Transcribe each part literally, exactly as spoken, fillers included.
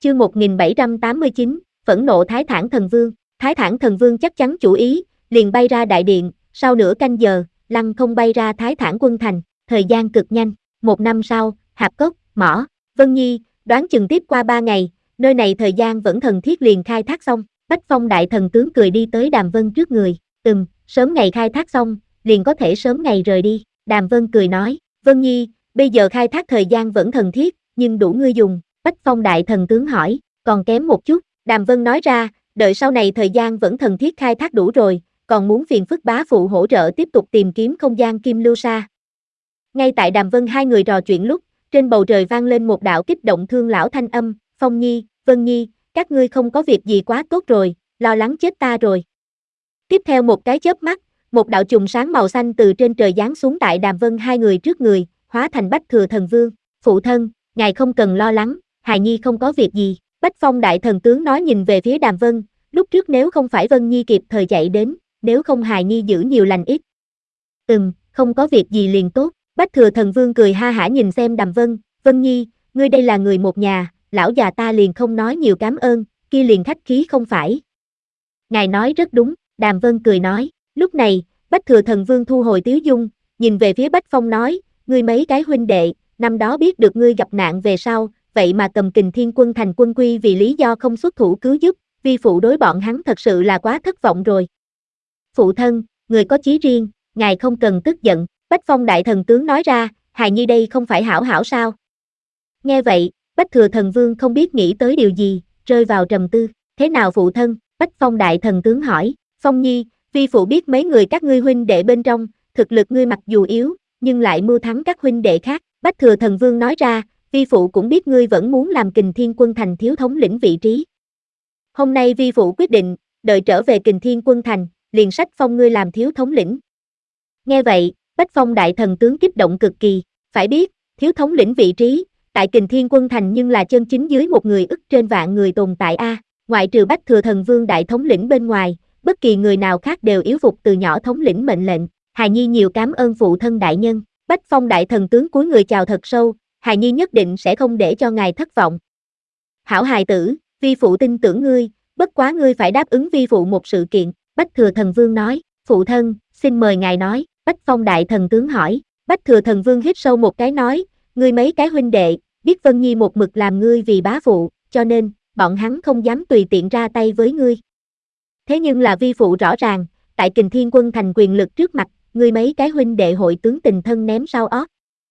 Chương một nghìn bảy trăm tám mươi chín, phẫn nộ Thái Thản Thần Vương. Thái Thản Thần Vương chắc chắn chủ ý, liền bay ra đại điện, sau nửa canh giờ, lăng không bay ra Thái Thản Quân Thành, thời gian cực nhanh. Một năm sau, Hạp Cốc, mỏ, Vân Nhi, đoán chừng tiếp qua ba ngày, nơi này thời gian vẫn thần thiết liền khai thác xong. Bách Phong Đại Thần Tướng cười đi tới Đàm Vân trước người, ừm, sớm ngày khai thác xong, liền có thể sớm ngày rời đi. Đàm Vân cười nói, Vân Nhi, bây giờ khai thác thời gian vẫn thần thiết, nhưng đủ ngươi dùng. Bách Phong Đại Thần Tướng hỏi, còn kém một chút. Đàm Vân nói ra, đợi sau này thời gian vẫn thần thiết khai thác đủ rồi, còn muốn phiền phức bá phụ hỗ trợ tiếp tục tìm kiếm không gian kim lưu sa. Ngay tại Đàm Vân hai người trò chuyện lúc, trên bầu trời vang lên một đạo kích động thương lão thanh âm, Phong Nhi, Vân Nhi, các ngươi không có việc gì quá tốt rồi, lo lắng chết ta rồi. Tiếp theo một cái chớp mắt, một đạo chùm sáng màu xanh từ trên trời giáng xuống tại Đàm Vân hai người trước người, hóa thành Bách Thừa Thần Vương. Phụ thân, ngài không cần lo lắng, hài nhi không có việc gì. Bách Phong Đại Thần Tướng nói nhìn về phía Đàm Vân, lúc trước nếu không phải Vân Nhi kịp thời chạy đến, nếu không hài nhi giữ nhiều lành ít. Ừm, không có việc gì liền tốt. Bách Thừa Thần Vương cười ha hả nhìn xem Đàm Vân, Vân Nhi, ngươi đây là người một nhà, lão già ta liền không nói nhiều cảm ơn, kia liền khách khí không phải. Ngài nói rất đúng, Đàm Vân cười nói. Lúc này, Bách Thừa Thần Vương thu hồi tiếu dung, nhìn về phía Bách Phong nói, ngươi mấy cái huynh đệ, năm đó biết được ngươi gặp nạn về sau, vậy mà cầm Kình Thiên Quân thành quân quy vì lý do không xuất thủ cứu giúp, vi phụ đối bọn hắn thật sự là quá thất vọng rồi. Phụ thân, người có chí riêng, ngài không cần tức giận. Bách Phong Đại Thần Tướng nói ra, hài nhi đây không phải hảo hảo sao? Nghe vậy, Bách Thừa Thần Vương không biết nghĩ tới điều gì, rơi vào trầm tư. Thế nào phụ thân? Bách Phong Đại Thần Tướng hỏi. Phong Nhi, vi phụ biết mấy người các ngươi huynh đệ bên trong, thực lực ngươi mặc dù yếu, nhưng lại mưu thắng các huynh đệ khác. Bách Thừa Thần Vương nói ra, vi phụ cũng biết ngươi vẫn muốn làm Kình Thiên Quân thành thiếu thống lĩnh vị trí. Hôm nay vi phụ quyết định, đợi trở về Kình Thiên Quân thành, liền sách phong ngươi làm thiếu thống lĩnh. Nghe vậy, Bách Phong Đại Thần Tướng kích động cực kỳ, phải biết, thiếu thống lĩnh vị trí, tại Kình Thiên Quân thành nhưng là chân chính dưới một người ức trên vạn người tồn tại a, ngoại trừ Bách Thừa Thần Vương đại thống lĩnh bên ngoài, bất kỳ người nào khác đều yếu phục từ nhỏ thống lĩnh mệnh lệnh. Hài nhi nhiều cảm ơn phụ thân đại nhân. Bách Phong Đại Thần Tướng cúi người chào thật sâu, hài nhi nhất định sẽ không để cho ngài thất vọng. Hảo hài tử, vi phụ tin tưởng ngươi, bất quá ngươi phải đáp ứng vi phụ một sự kiện. Bách Thừa Thần Vương nói, phụ thân, xin mời ngài nói. Bách Phong Đại Thần Tướng hỏi. Bách Thừa Thần Vương hít sâu một cái nói, ngươi mấy cái huynh đệ, biết Vân Nhi một mực làm ngươi vì bá phụ, cho nên, bọn hắn không dám tùy tiện ra tay với ngươi. Thế nhưng là vi phụ rõ ràng, tại Kình Thiên Quân thành quyền lực trước mặt, ngươi mấy cái huynh đệ hội tướng tình thân ném sau ót.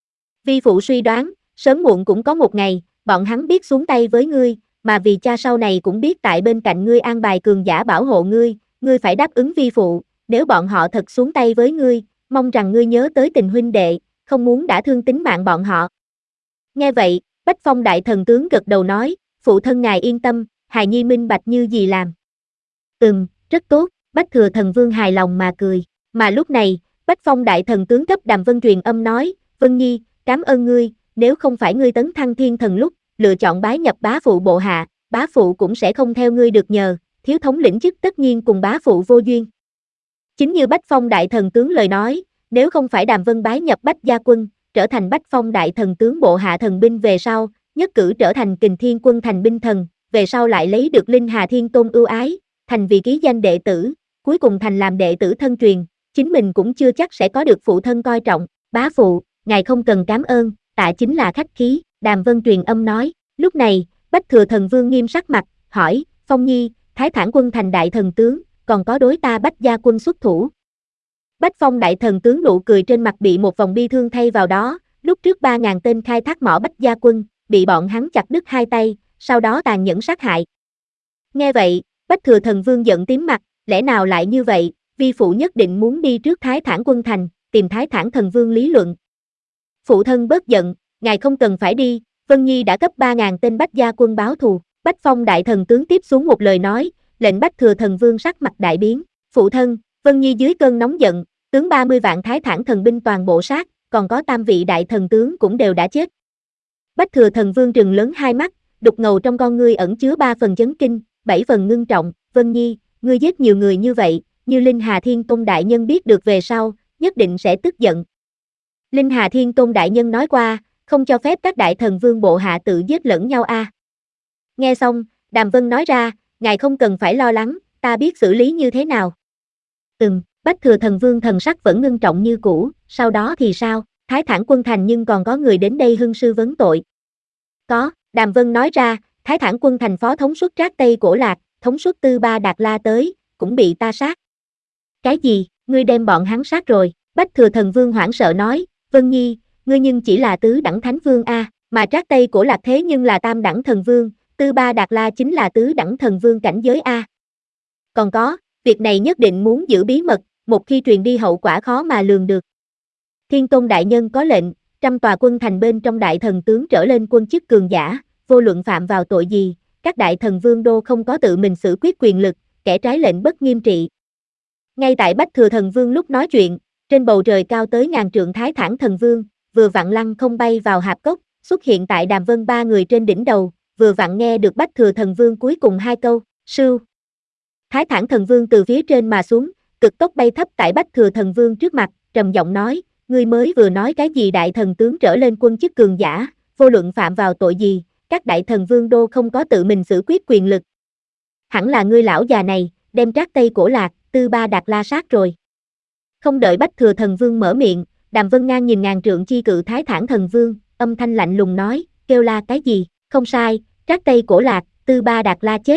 Vi phụ suy đoán, sớm muộn cũng có một ngày, bọn hắn biết xuống tay với ngươi, mà vì cha sau này cũng biết tại bên cạnh ngươi an bài cường giả bảo hộ ngươi, ngươi phải đáp ứng vi phụ, nếu bọn họ thật xuống tay với ngươi, mong rằng ngươi nhớ tới tình huynh đệ, không muốn đã thương tính mạng bọn họ. Nghe vậy, Bách Phong Đại Thần Tướng gật đầu nói, phụ thân ngài yên tâm, hài nhi minh bạch như gì làm. Ừm, rất tốt, Bách Thừa Thần Vương hài lòng mà cười, mà lúc này, Bách Phong Đại Thần Tướng cấp Đàm Vân truyền âm nói, Vân Nhi, cảm ơn ngươi, nếu không phải ngươi tấn thăng thiên thần lúc, lựa chọn bái nhập bá phụ bộ hạ, bá phụ cũng sẽ không theo ngươi được nhờ, thiếu thống lĩnh chức tất nhiên cùng bá phụ vô duyên. Chính như Bách Phong Đại Thần Tướng lời nói, nếu không phải Đàm Vân bái nhập Bách Gia Quân, trở thành Bách Phong Đại Thần Tướng bộ hạ thần binh về sau, nhất cử trở thành Kình Thiên Quân thành binh thần, về sau lại lấy được Linh Hà Thiên Tôn ưu ái, thành vì ký danh đệ tử, cuối cùng thành làm đệ tử thân truyền, chính mình cũng chưa chắc sẽ có được phụ thân coi trọng. Bá phụ, ngài không cần cảm ơn, tạ chính là khách khí. Đàm Vân truyền âm nói. Lúc này, Bách Thừa Thần Vương nghiêm sắc mặt, hỏi, Phong Nhi, Thái Thản Quân thành đại thần tướng, còn có đối ta Bách Gia Quân xuất thủ. Bách Phong Đại Thần Tướng nụ cười trên mặt bị một vòng bi thương thay vào đó, lúc trước ba ngàn tên khai thác mỏ Bách Gia Quân, bị bọn hắn chặt đứt hai tay, sau đó tàn nhẫn sát hại. Nghe vậy, Bách Thừa Thần Vương giận tím mặt, lẽ nào lại như vậy, vi phụ nhất định muốn đi trước Thái Thản Quân thành, tìm Thái Thản Thần Vương lý luận. Phụ thân bớt giận, ngài không cần phải đi, Vân Nhi đã cấp ba ngàn tên Bách Gia Quân báo thù. Bách Phong Đại Thần Tướng tiếp xuống một lời nói, lệnh Bách Thừa Thần Vương sắc mặt đại biến. Phụ thân, Vân Nhi dưới cơn nóng giận, tướng ba mươi vạn Thái Thản thần binh toàn bộ sát, còn có tam vị đại thần tướng cũng đều đã chết. Bách Thừa Thần Vương trừng lớn hai mắt, đục ngầu trong con ngươi ẩn chứa ba phần chấn kinh, bảy phần ngưng trọng. Vân Nhi, ngươi giết nhiều người như vậy, như Linh Hà Thiên Tôn đại nhân biết được về sau, nhất định sẽ tức giận. Linh Hà Thiên Tôn đại nhân nói qua, không cho phép các đại thần vương bộ hạ tự giết lẫn nhau a. Nghe xong, Đàm Vân nói ra, ngài không cần phải lo lắng, ta biết xử lý như thế nào. Ừm, Bách Thừa Thần Vương thần sắc vẫn ngưng trọng như cũ, sau đó thì sao, Thái Thản Quân Thành nhưng còn có người đến đây hưng sư vấn tội. Có, Đàm Vân nói ra, Thái Thản Quân Thành phó thống suất Trác Tây Cổ Lạc, thống suất Tư Ba Đạt La tới, cũng bị ta sát. Cái gì, ngươi đem bọn hắn sát rồi, Bách Thừa Thần Vương hoảng sợ nói, Vân Nhi, ngươi nhưng chỉ là tứ đẳng thánh vương a, mà Trác Tây Cổ Lạc thế nhưng là tam đẳng thần vương, Tư Ba Đạt La chính là tứ đẳng thần vương cảnh giới a. Còn có, việc này nhất định muốn giữ bí mật, một khi truyền đi hậu quả khó mà lường được. Thiên Tôn đại nhân có lệnh, trăm tòa quân thành bên trong đại thần tướng trở lên quân chức cường giả, vô luận phạm vào tội gì, các đại thần vương đô không có tự mình xử quyết quyền lực, kẻ trái lệnh bất nghiêm trị. Ngay tại Bách Thừa Thần Vương lúc nói chuyện, trên bầu trời cao tới ngàn trượng Thái Thản Thần Vương, vừa vặn lăng không bay vào hạp cốc, xuất hiện tại Đàm Vân ba người trên đỉnh đầu, vừa vặn nghe được Bách Thừa Thần Vương cuối cùng hai câu, sưu. Thái Thản Thần Vương từ phía trên mà xuống, cực tốc bay thấp tại Bách Thừa Thần Vương trước mặt, trầm giọng nói, ngươi mới vừa nói cái gì đại thần tướng trở lên quân chức cường giả, vô luận phạm vào tội gì, các đại thần vương đô không có tự mình xử quyết quyền lực. Hẳn là ngươi lão già này, đem Trác Tây Cổ Lạc, Tư Ba Đạt La sát rồi. Không đợi Bách Thừa Thần Vương mở miệng, Đàm Vân ngang nhìn ngàn trượng chi cự Thái Thản Thần Vương, âm thanh lạnh lùng nói, kêu la cái gì, không sai, Trác Tây Cổ Lạc, Tư Ba Đạt La chết.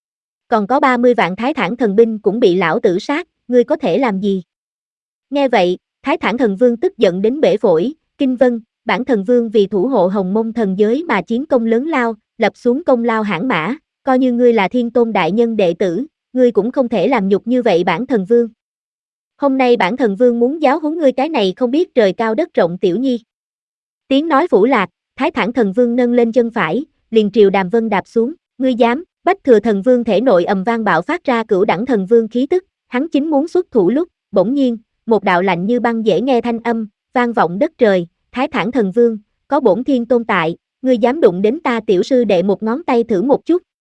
Còn có ba mươi vạn Thái Thản thần binh cũng bị lão tử sát, ngươi có thể làm gì? Nghe vậy, Thái Thản Thần Vương tức giận đến bể phổi, kinh vân, bản thần vương vì thủ hộ Hồng Mông thần giới mà chiến công lớn lao, lập xuống công lao hãn mã, coi như ngươi là Thiên Tôn đại nhân đệ tử, ngươi cũng không thể làm nhục như vậy bản thần vương. Hôm nay bản thần vương muốn giáo huấn ngươi cái này không biết trời cao đất rộng tiểu nhi. Tiếng nói phủ lạc, Thái Thản Thần Vương nâng lên chân phải, liền triều Đàm Vân đạp xuống, ngươi dám? Bách Thừa Thần Vương thể nội ầm vang bạo phát ra cửu đẳng thần vương khí tức, hắn chính muốn xuất thủ lúc, bỗng nhiên, một đạo lạnh như băng dễ nghe thanh âm, vang vọng đất trời, Thái Thản Thần Vương, có bổn Thiên Tôn tại, ngươi dám đụng đến ta tiểu sư đệ một ngón tay thử một chút,